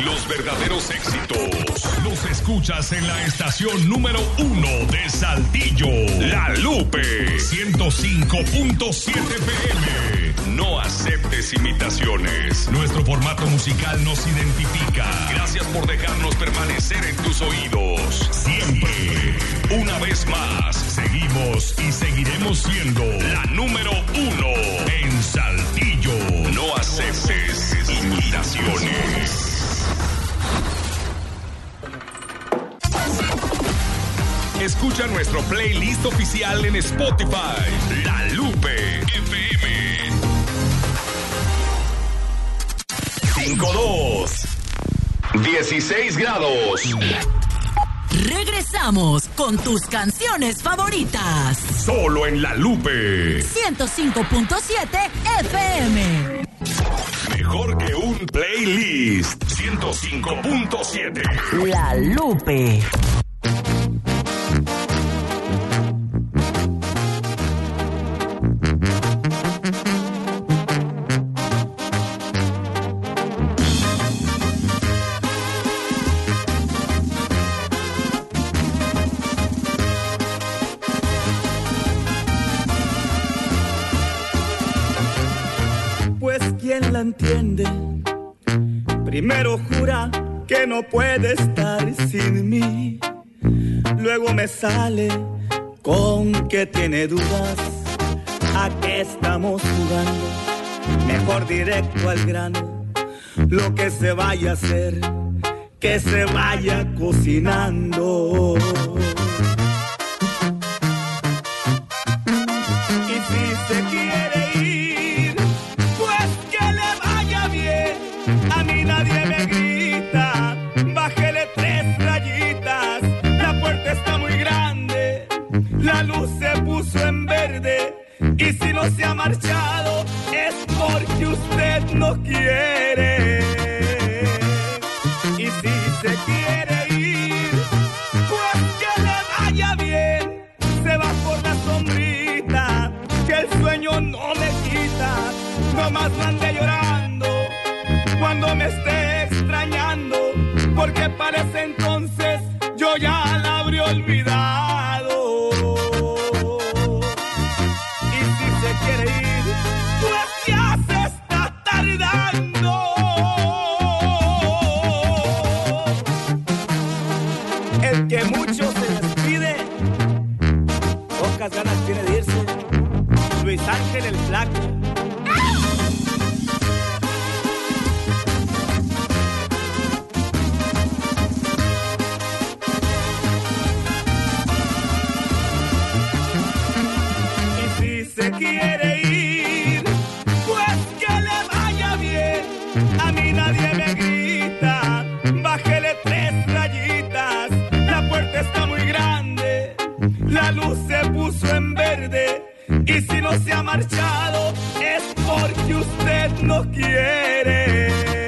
Los verdaderos éxitos los escuchas en la estación número 1 de Saltillo, La Lupe, 105.7 PM. No aceptes imitaciones. Nuestro formato musical nos identifica. Gracias por dejarnos permanecer en tus oídos. Siempre. Una vez más, seguimos y seguiremos siendo la número 1 en Saltillo. No aceptes imitaciones. Escucha nuestro playlist oficial en Spotify, La Lupe FM. 52 16 grados. Regresamos con tus canciones favoritas. Solo en La Lupe 105.7 FM. Mejor que un playlist. 105.7 La Lupe. ¿Quién la entiende? Primero jura que no puede estar sin mí. Luego me sale con que tiene dudas. ¿A qué estamos jugando? Mejor directo al grano. Lo que se vaya a hacer, que se vaya cocinando. Y si se quiere ir, a mí nadie me grita, bájele 3 rayitas, la puerta está muy grande, la luz se puso en verde, y si no se ha marchado es porque usted no quiere. Y si se quiere ir, pues que le vaya bien, se va por la sombrita, que el sueño no me quita, nomás no ande llorando cuando me esté extrañando, porque para ese entonces yo ya la habré olvidado. Y si se quiere ir, pues ya se está tardando. El que mucho se despide, pocas ganas tiene de irse. Luis Ángel el Flaco. Se quiere ir, pues que le vaya bien, a mí nadie me grita, bájele 3 rayitas, la puerta está muy grande, la luz se puso en verde, y si no se ha marchado es porque usted no quiere.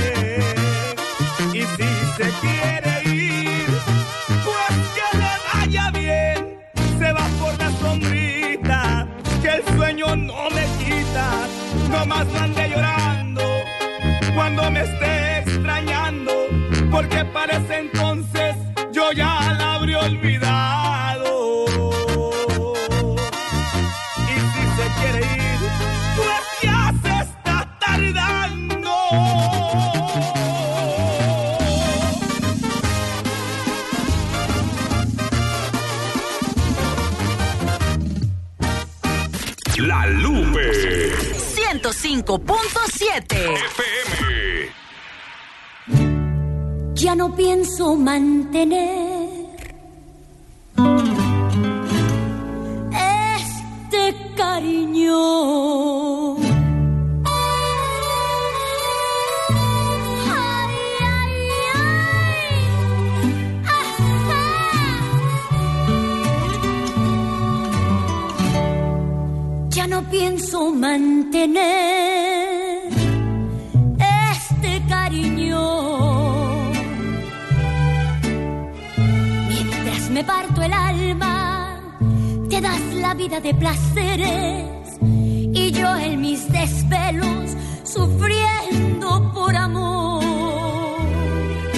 Y si se quiere ir, pues que le vaya bien, se va por la sombrita, que el sueño no me quita, nomás no ande llorando cuando me esté extrañando, porque para ese entonces yo ya la habré olvidado. Y si se quiere ir, pues ya se está tardando. La Lupe 105.7 FM. Ya no pienso mantener este cariño. Ay, ay, ay. Ya no pienso mantener este cariño. Mientras me parto el alma, te das la vida de placeres, y yo en mis desvelos sufriendo por amor.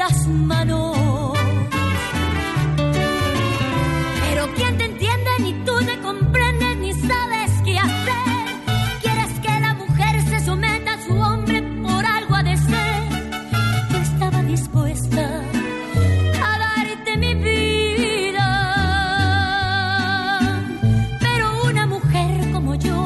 las manos. Pero ¿quién te entiende? Ni tú te comprendes, ni sabes qué hacer. Quieres que la mujer se someta a su hombre, por algo ha de ser. Yo estaba dispuesta a darte mi vida, pero una mujer como yo,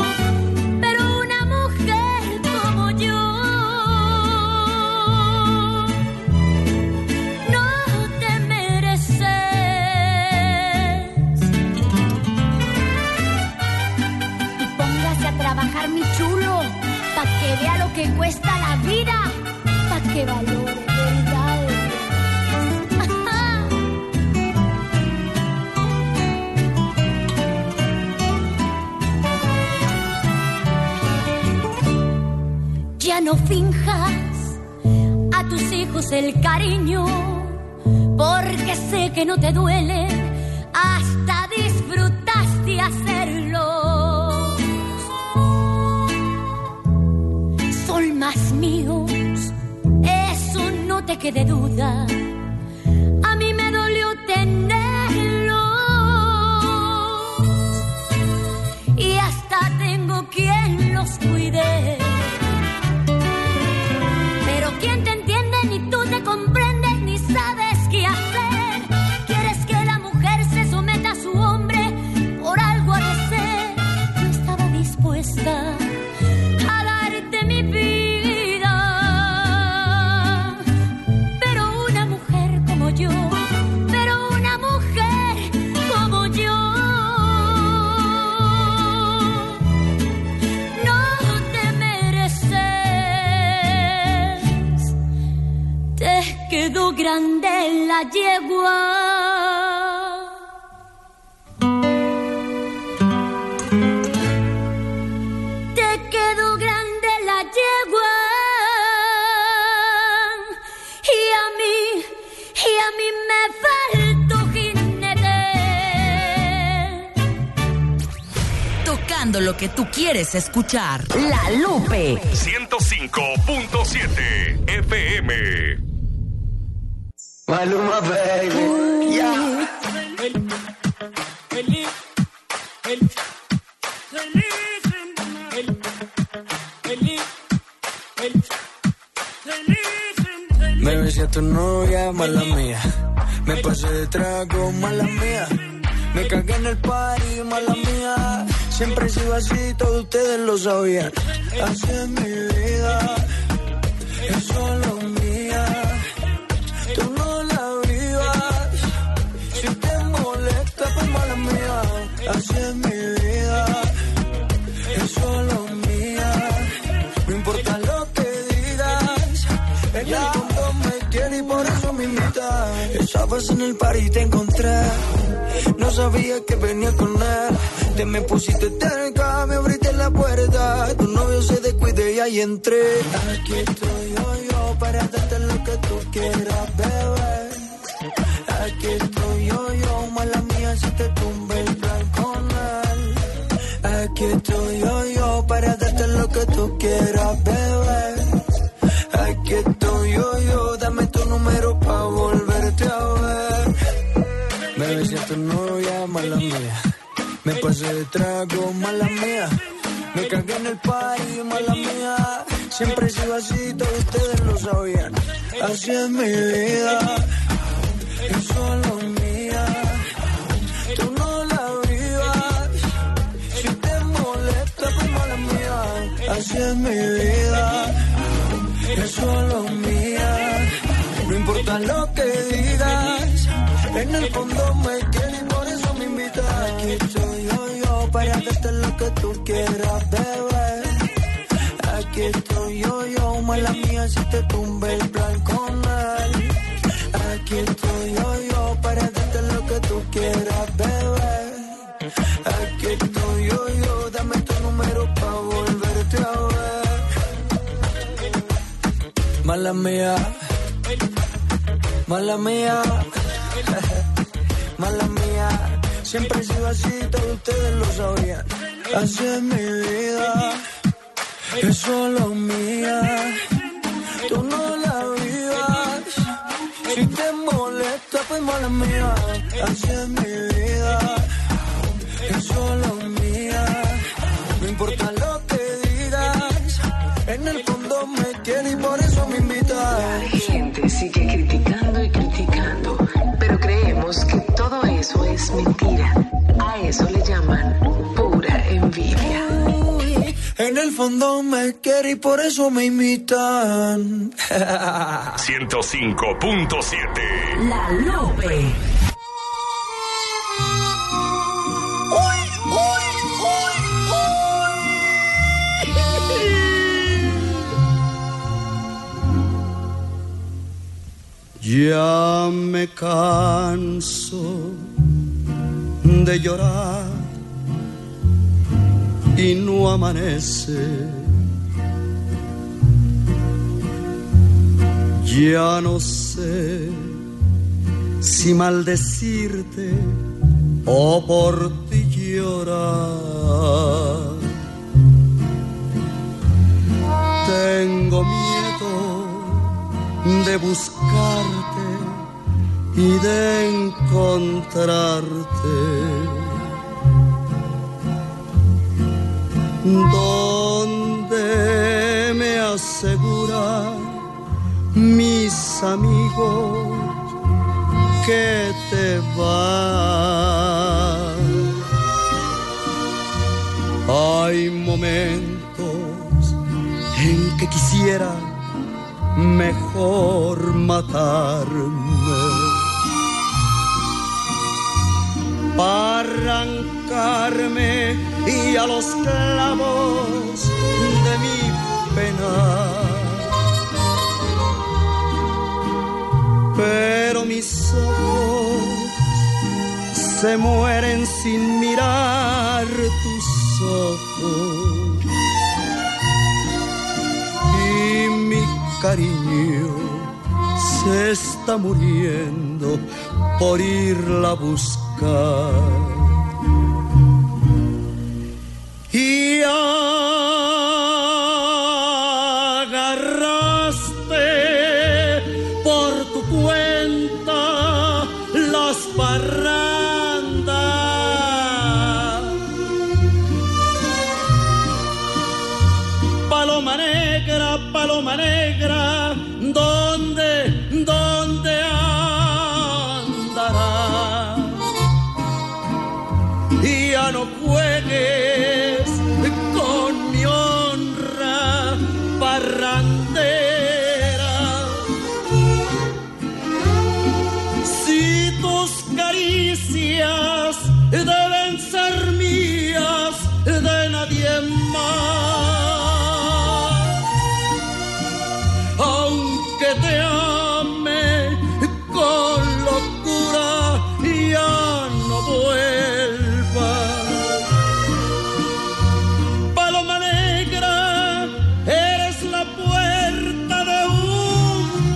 mi chulo, pa' que vea lo que cuesta la vida, pa' que valore verdades. Ya no finjas a tus hijos el cariño, porque sé que no te duele, hasta disfrutaste hacerlo. Son más míos, eso no te quede duda. A mí me dolió tenerlos y hasta tengo quien los cuide. Pero ¿quién te entiende? Ni tú te comprendes, ni sabes qué hacer. Quieres que la mujer se someta a su hombre, por algo ha de ser. Yo estaba dispuesta a darte mi vida, pero una mujer como yo, no te mereces. Te quedó grande la yegua. Lo que tú quieres escuchar. La Lupe 105.7 FM. Maluma, baby. Yeah. Me besé a tu novia, mala mía. Me pasé de trago, mala mía. Me cagué en el party, mala mía. Siempre he sido así, todos ustedes lo sabían. Así es mi vida, es solo mía. Tú no la vivas, si te molesta, pues mala mía. Así es mi vida, es solo mía. No importa lo que digas, en el fondo me quiere y por eso me invita. Estabas en el party y te encontré. No sabía que venía con él. Te me pusiste cerca, me abriste la puerta. Tu novio se descuide y ahí entré. Aquí estoy yo para darte lo que tú quieras, bebé. Aquí estoy yo, mala mía si te tumbe el plan con él. Aquí estoy yo para darte lo que tú quieras, bebé. Aquí estoy yo, dame tu número pa' volverte a ver. Me besé a tu novia, mala mía. Me pasé de trago, mala mía. Me cagué en el party, mala mía. Siempre he sido así, todos ustedes lo sabían. Así es mi vida, es solo mía. Tú no la vivas, si te molesta, pues mala mía. Así es mi vida, es solo mía. No importa lo que digas, en el fondo me quieres y por eso me invitas. Aquí estoy yo para darte lo que tú quieras, bebé. Aquí estoy yo, mala mía si te tumbe el plan con él. Aquí estoy yo para darte lo que tú quieras, bebé. Aquí estoy yo, dame tu número pa' volverte a ver. Mala mía, mala mía, mala mía. Siempre he sido así, todos ustedes lo sabían. Así es mi vida, es solo mía. Tú no la vivas, Si te molesta, pues mala mía. Así es mi vida, es solo mía. No importa lo que digas, en el fondo me quieres y por eso me invitas. La gente sigue criticando y criticando, pero creemos que todo eso es mentira. A eso le llaman pura envidia. En el fondo me quiere y por eso me imitan. 105.7 La Lupe. Ya me canso de llorar y no amanece. Ya no sé si maldecirte o por ti llorar. Tengo miedo de buscarte y de encontrarte. Donde me aseguran mis amigos que te vas. Hay momentos en que quisiera mejor matarme para arrancarme y a los clavos de mi pena. Pero mis ojos se mueren sin mirar tus ojos. Y mi cariño se está muriendo por irla a buscar. Y agarraste por tu cuenta las parrandas. Paloma negra, ¿dónde andarás? Y ya no juegues con mi honra parrandera. Si tus caricias deben ser mías, de nadie más. Aunque te ame con locura, ya no vuelvas. Paloma negra, eres la puerta de un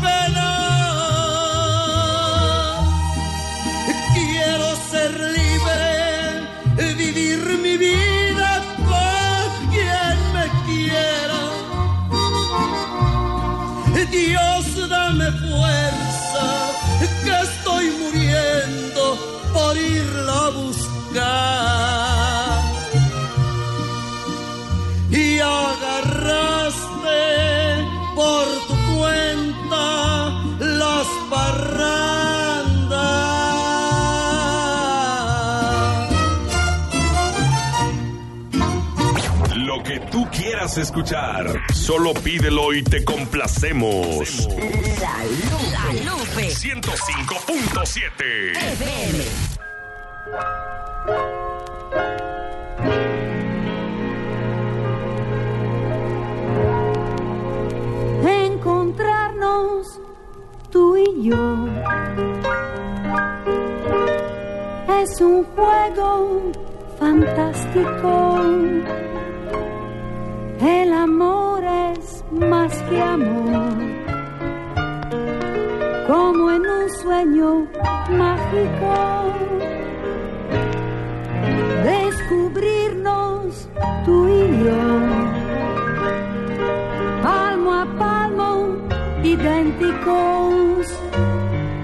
penal. Quiero ser libre, vivir mi vida con quien me quiera. Dios, dame fuerza, que estoy muriendo por irla a buscar. Y agarraste por tu cuenta las parrandas. Lo que tú quieras escuchar, solo pídelo y te complacemos. La Lupe. 105.7 FM. Encontrarnos tú y yo es un juego fantástico. El amor es más que amor, como en un sueño mágico. Descubrirnos tú y yo, palmo a palmo, idénticos.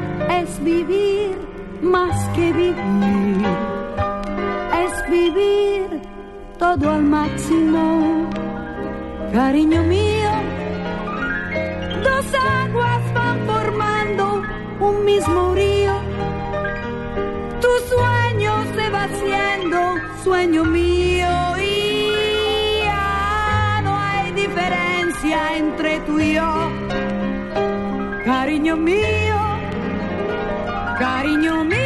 vivir más que vivir, es vivir todo al máximo. Cariño mío, dos aguas van formando un mismo río. Tu sueño se va haciendo sueño mío y ya no hay diferencia entre tú y yo. Cariño mío, cariño mío.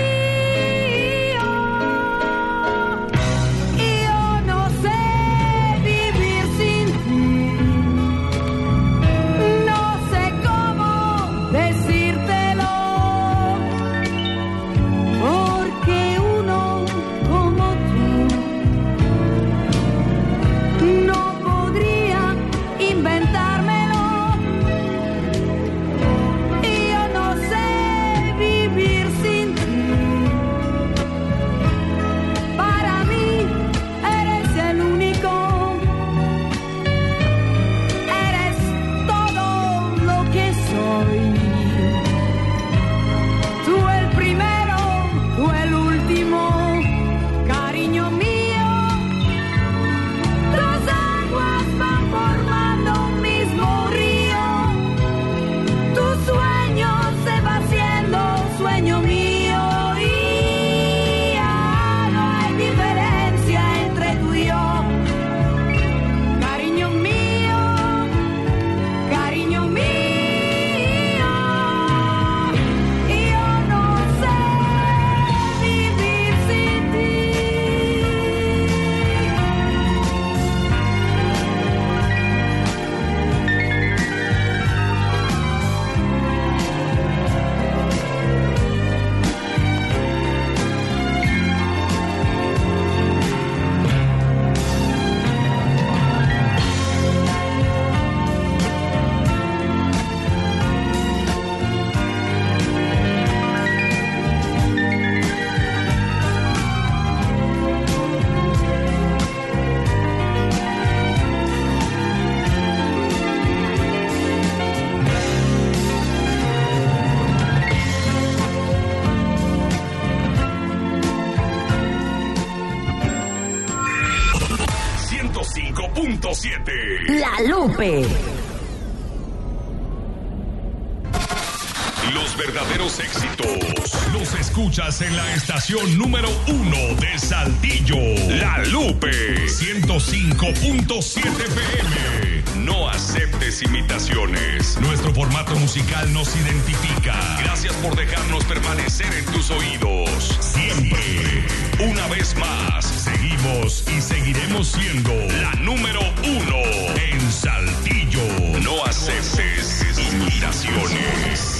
La Lupe. Los verdaderos éxitos los escuchas en la estación número 1 de Saltillo. La Lupe 105.7 PM. No aceptes imitaciones. Nuestro formato musical nos identifica. Gracias por dejarnos permanecer en tus oídos. Siempre. Una vez más, seguimos y seguiremos siendo la número 1 en Saltillo. No aceptes imitaciones.